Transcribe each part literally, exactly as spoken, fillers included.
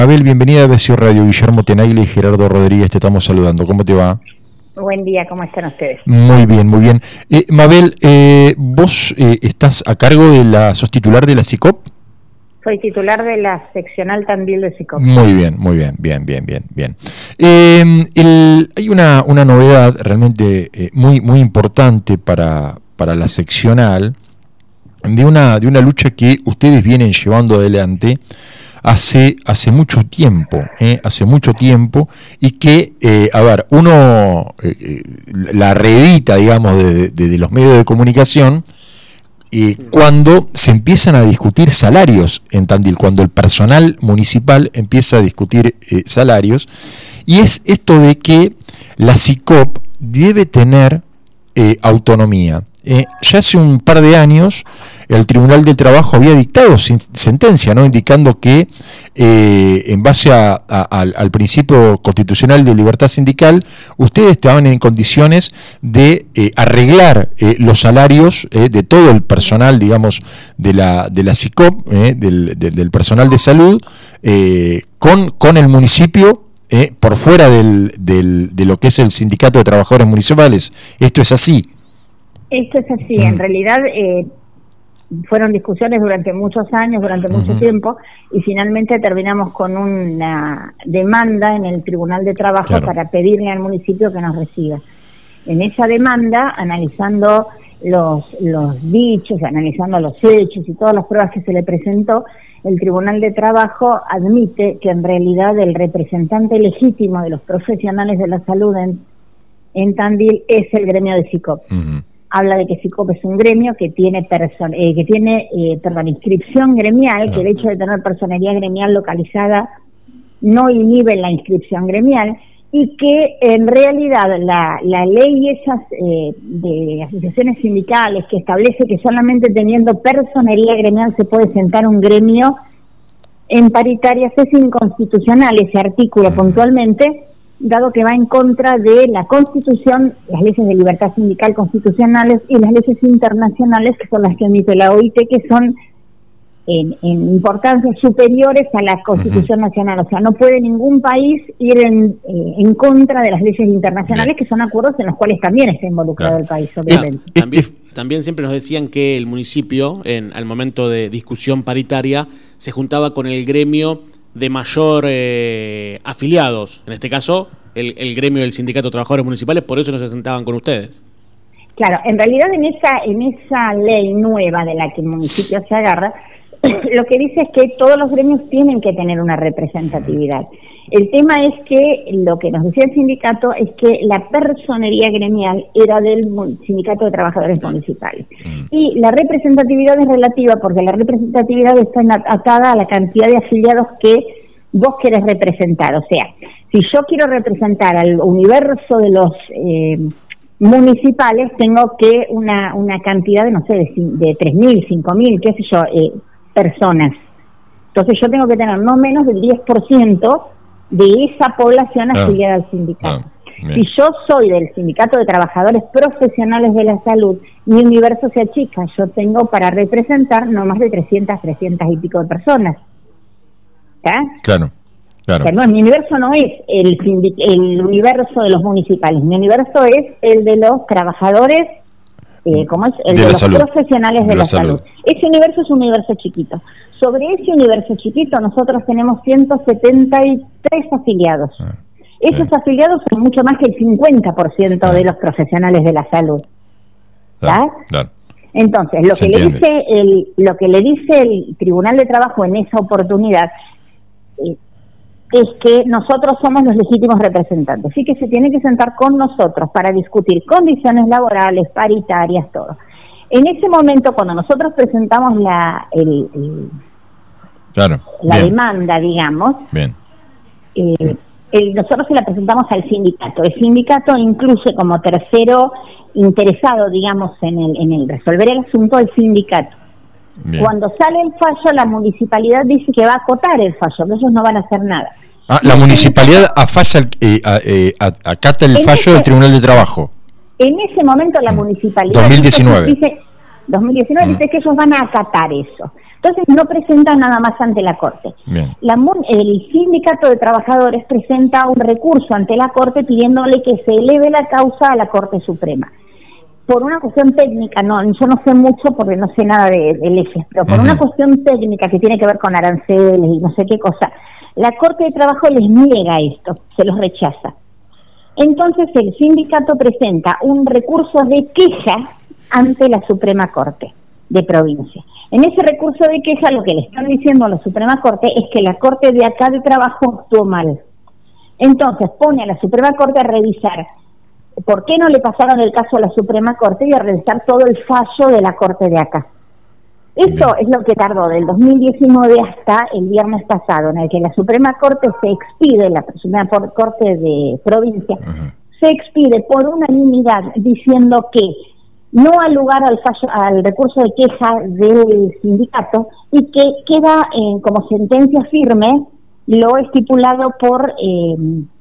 Mabel, bienvenida a B C O Radio. Guillermo Tenaglia y Gerardo Rodríguez te estamos saludando. ¿Cómo te va? Buen día, ¿cómo están ustedes? Muy bien, muy bien. Eh, Mabel, eh, vos eh, estás a cargo de la, sos titular de la SICOP. Soy titular de la seccional Tandil de SICOP. Muy bien, muy bien, bien, bien, bien, bien. Eh, el, hay una, una novedad realmente eh, muy, muy importante para, para la seccional de una, de una lucha que ustedes vienen llevando adelante hace, hace mucho tiempo, eh, hace mucho tiempo, y que, eh, a ver, uno eh, la reedita, digamos, de, de, de los medios de comunicación, eh, cuando se empiezan a discutir salarios en Tandil, cuando el personal municipal empieza a discutir eh, salarios, y es esto de que la SICOP debe tener eh, autonomía. Eh, ya hace un par de años el Tribunal del Trabajo había dictado sentencia, ¿no?, indicando que eh, en base a, a, al, al principio constitucional de libertad sindical ustedes estaban en condiciones de eh, arreglar eh, los salarios eh, de todo el personal, digamos, de la de la SICOP, eh, del, del, del personal de salud, eh, con, con el municipio, eh, por fuera del, del, de lo que es el Sindicato de Trabajadores Municipales. ¿Esto es así? Esto es así, en realidad eh, fueron discusiones durante muchos años, durante mucho uh-huh. tiempo, y finalmente terminamos con una demanda en el Tribunal de Trabajo claro. para pedirle al municipio que nos reciba. En esa demanda, analizando los, los dichos, analizando los hechos y todas las pruebas que se le presentó, el Tribunal de Trabajo admite que en realidad el representante legítimo de los profesionales de la salud en, en Tandil es el gremio de SICOP. Uh-huh. Habla de que SICOP es un gremio que tiene person eh, que tiene eh, perdón, inscripción gremial, que el hecho de tener personería gremial localizada no inhibe la inscripción gremial, y que en realidad la, la ley esas eh, de asociaciones sindicales que establece que solamente teniendo personería gremial se puede sentar un gremio en paritarias es inconstitucional ese artículo puntualmente, dado que va en contra de la Constitución, las leyes de libertad sindical constitucionales y las leyes internacionales, que son las que emite la O I T, que son en, en importancia superiores a la Constitución uh-huh. nacional. O sea, no puede ningún país ir en, eh, en contra de las leyes internacionales, que son acuerdos en los cuales también está involucrado claro. el país, obviamente. Eh, también, también siempre nos decían que el municipio, en al momento de discusión paritaria, se juntaba con el gremio de mayor eh, afiliados, en este caso el, el gremio del Sindicato de Trabajadores Municipales, por eso no se sentaban con ustedes. Claro, en realidad en esa en esa ley nueva de la que el municipio se agarra, lo que dice es que todos los gremios tienen que tener una representatividad. El tema es que lo que nos decía el sindicato es que la personería gremial era del Sindicato de Trabajadores Municipales. Y la representatividad es relativa porque la representatividad está atada a la cantidad de afiliados que vos querés representar. O sea, si yo quiero representar al universo de los eh, municipales, tengo que una, una cantidad de, no sé, de, de tres mil, cinco mil, qué sé yo, eh, personas. Entonces yo tengo que tener no menos del diez por ciento de esa población afiliada ah, al sindicato. Ah, si yo soy del Sindicato de Trabajadores Profesionales de la Salud, mi universo se achica. Yo tengo para representar no más de trescientas, trescientas y pico de personas. ¿Está? Claro, claro. O sea, no, mi universo no es el, el universo de los municipales, mi universo es el de los trabajadores, eh, ¿cómo es? El de, de los salud. profesionales de, de la, la salud. salud. Ese universo es un universo chiquito. Sobre ese universo chiquito nosotros tenemos ciento setenta y tres afiliados. Ah, Esos sí. afiliados son mucho más que el cincuenta por ciento ah. de los profesionales de la salud. Claro, claro. Entonces, lo que le dice el lo que le dice el Tribunal de Trabajo en esa oportunidad eh, es que nosotros somos los legítimos representantes, y que se tiene que sentar con nosotros para discutir condiciones laborales, paritarias, todo. En ese momento, cuando nosotros presentamos la el, el Claro, la bien. demanda, digamos, bien. Eh, el, nosotros se la presentamos al sindicato. El sindicato incluye como tercero interesado, digamos, en el, en el resolver el asunto al sindicato. Bien. Cuando sale el fallo, la municipalidad dice que va a acotar el fallo, que ellos no van a hacer nada. Ah, la municipalidad afalla, eh, eh, acata el fallo ese, del Tribunal de Trabajo. En ese momento la municipalidad dos mil diecinueve dice, dos mil diecinueve uh-huh. dice que ellos van a acatar eso. Entonces no presentan nada más ante la Corte. La, el Sindicato de Trabajadores presenta un recurso ante la Corte pidiéndole que se eleve la causa a la Corte Suprema. Por una cuestión técnica, no, yo no sé mucho porque no sé nada de, de leyes, pero por uh-huh. una cuestión técnica que tiene que ver con aranceles y no sé qué cosa, la Corte de Trabajo les niega esto, se los rechaza. Entonces el sindicato presenta un recurso de queja ante la Suprema Corte de Provincia. En ese recurso de queja lo que le están diciendo a la Suprema Corte es que la Corte de acá de Trabajo actuó mal. Entonces pone a la Suprema Corte a revisar por qué no le pasaron el caso a la Suprema Corte y a revisar todo el fallo de la Corte de acá. Esto es lo que tardó del dos mil diecinueve hasta el viernes pasado, en el que la Suprema Corte se expide, la Suprema Corte de Provincia, uh-huh. se expide por unanimidad diciendo que no ha lugar al fallo, al recurso de queja del sindicato y que queda eh, como sentencia firme lo estipulado por eh,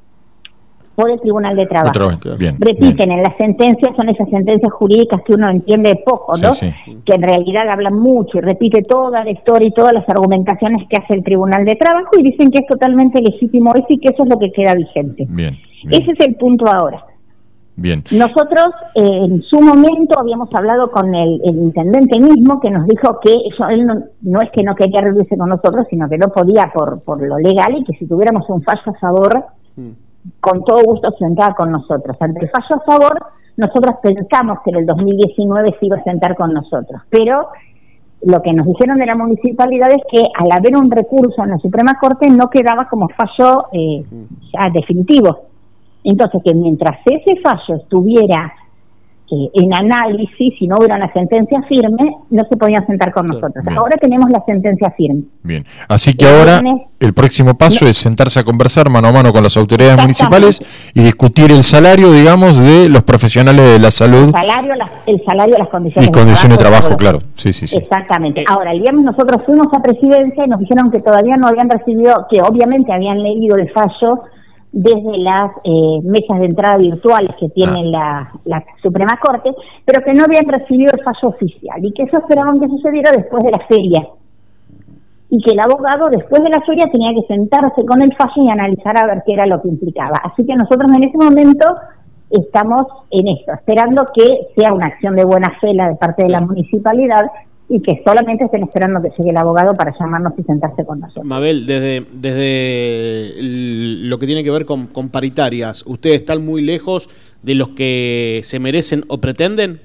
por el Tribunal de Trabajo. Trabajo. Bien, Repiten, bien. En las sentencias son esas sentencias jurídicas que uno entiende poco, ¿no? Sí, sí. Que en realidad hablan mucho y repite toda la historia y todas las argumentaciones que hace el Tribunal de Trabajo y dicen que es totalmente legítimo eso y que eso es lo que queda vigente. Bien, bien. Ese es el punto ahora. Bien. Nosotros eh, en su momento habíamos hablado con el, el intendente mismo que nos dijo que eso, él no, no es que no quería reunirse con nosotros, sino que no podía por, por lo legal y que si tuviéramos un fallo a favor, mm. con todo gusto se sentaba con nosotros. Ante el fallo a favor, nosotros pensamos que en el dos mil diecinueve se iba a sentar con nosotros, pero lo que nos dijeron de la municipalidad es que al haber un recurso en la Suprema Corte no quedaba como fallo eh, ya definitivo. Entonces, que mientras ese fallo estuviera eh, en análisis, si no hubiera una sentencia firme, no se podían sentar con nosotros. Bien. Ahora tenemos la sentencia firme. Bien, así que ahora el próximo paso no. es sentarse a conversar mano a mano con las autoridades municipales y discutir el salario, digamos, de los profesionales de la salud. El salario, la, el salario las condiciones y condiciones de trabajo, de trabajo claro. Sí, sí, sí. Exactamente. Ahora, el viernes nosotros fuimos a Presidencia y nos dijeron que todavía no habían recibido, que obviamente habían leído el fallo desde las eh, mesas de entrada virtuales que tiene ah. la, la Suprema Corte, pero que no habían recibido el fallo oficial y que eso esperaban que sucediera después de la feria y que el abogado después de la feria tenía que sentarse con el fallo y analizar a ver qué era lo que implicaba. Así que nosotros en ese momento estamos en esto, esperando que sea una acción de buena fe la de parte de la municipalidad y que solamente estén esperando que llegue el abogado para llamarnos y sentarse con nosotros. Mabel, desde desde lo que tiene que ver con, con paritarias, ¿ustedes están muy lejos de los que se merecen o pretenden?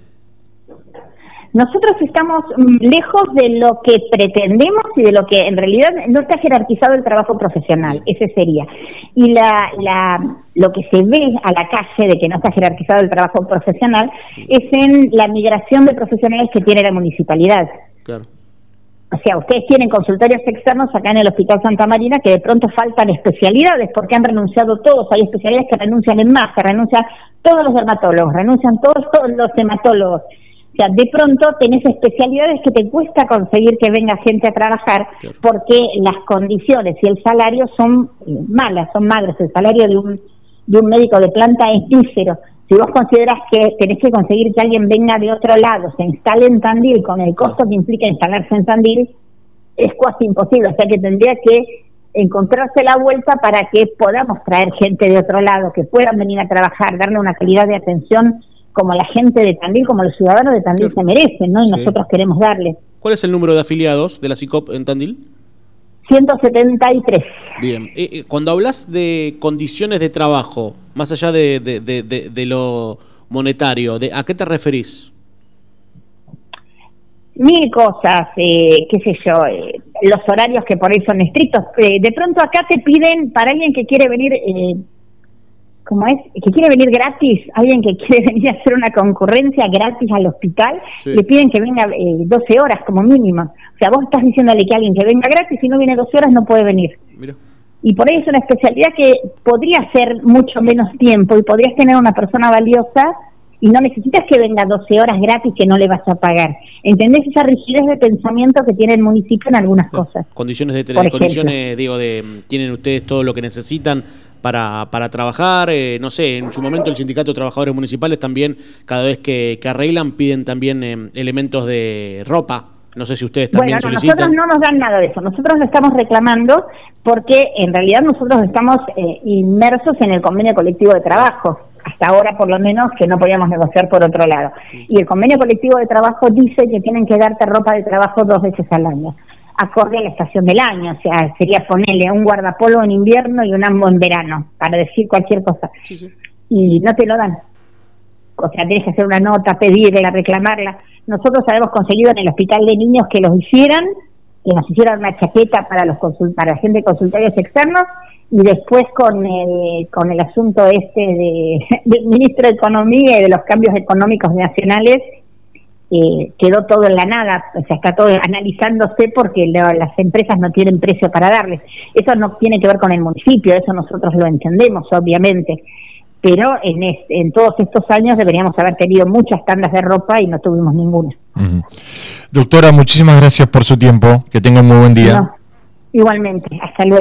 Nosotros estamos lejos de lo que pretendemos y de lo que en realidad no está jerarquizado el trabajo profesional, ese sería. Y la, la lo que se ve a la calle de que no está jerarquizado el trabajo profesional es en la migración de profesionales que tiene la municipalidad. Claro. O sea, ustedes tienen consultorios externos acá en el Hospital Santa Marina que de pronto faltan especialidades porque han renunciado todos. Hay especialidades que renuncian en masa, renuncian todos los dermatólogos, renuncian todos, todos los hematólogos. O sea, de pronto tenés especialidades que te cuesta conseguir que venga gente a trabajar claro. porque las condiciones y el salario son malas, son magros. El salario de un, de un médico de planta es mísero. Si vos consideras que tenés que conseguir que alguien venga de otro lado, se instale en Tandil con el costo que implica instalarse en Tandil, es casi imposible. O sea que tendría que encontrarse la vuelta para que podamos traer gente de otro lado, que puedan venir a trabajar, darle una calidad de atención como la gente de Tandil, como los ciudadanos de Tandil se merecen, ¿no? Y sí. nosotros queremos darle. ¿Cuál es el número de afiliados de la SICOP en Tandil? ciento setenta y tres. Bien. Eh, eh, cuando hablas de condiciones de trabajo, más allá de, de, de, de, de lo monetario, de, ¿a qué te referís? Mil cosas, eh, qué sé yo, eh, los horarios que por ahí son estrictos. Eh, de pronto acá te piden, para alguien que quiere venir... Eh, ¿Cómo es? Que quiere venir gratis, alguien que quiere venir a hacer una concurrencia gratis al hospital, sí. le piden que venga eh, doce horas como mínimo. O sea, vos estás diciéndole que alguien que venga gratis, si no viene doce horas no puede venir. Mira. Y por ahí es una especialidad que podría ser mucho menos tiempo y podrías tener una persona valiosa y no necesitas que venga doce horas gratis que no le vas a pagar. ¿Entendés esa rigidez de pensamiento que tiene el municipio en algunas sí. cosas? Condiciones de tele, condiciones, digo, de tienen ustedes todo lo que necesitan para para trabajar, eh, no sé, en su momento el Sindicato de Trabajadores Municipales también, cada vez que, que arreglan, piden también eh, elementos de ropa No sé si ustedes también bueno, no, solicitan. Nosotros no nos dan nada de eso. Nosotros lo estamos reclamando porque en realidad nosotros estamos eh, inmersos en el convenio colectivo de trabajo. Hasta ahora, por lo menos, que no podíamos negociar por otro lado. Y el convenio colectivo de trabajo dice que tienen que darte ropa de trabajo dos veces al año, acorde a la estación del año. O sea, sería ponerle un guardapolvo en invierno y un ambo en verano, para decir cualquier cosa. Sí, sí. Y no te lo dan. O sea, tienes que hacer una nota, pedirla, reclamarla. Nosotros habíamos conseguido en el hospital de niños que los hicieran, que nos hicieran una chaqueta para los consult para la gente de consultorios externos, y después con el con el asunto este de, del ministro de Economía y de los cambios económicos nacionales, eh, quedó todo en la nada. O sea, está todo analizándose porque lo, las empresas no tienen precio para darles. Eso no tiene que ver con el municipio, eso nosotros lo entendemos, obviamente. Pero en, este, en todos estos años deberíamos haber tenido muchas tandas de ropa y no tuvimos ninguna. Uh-huh. Doctora, muchísimas gracias por su tiempo. Que tenga un muy buen día. No, igualmente. Hasta luego.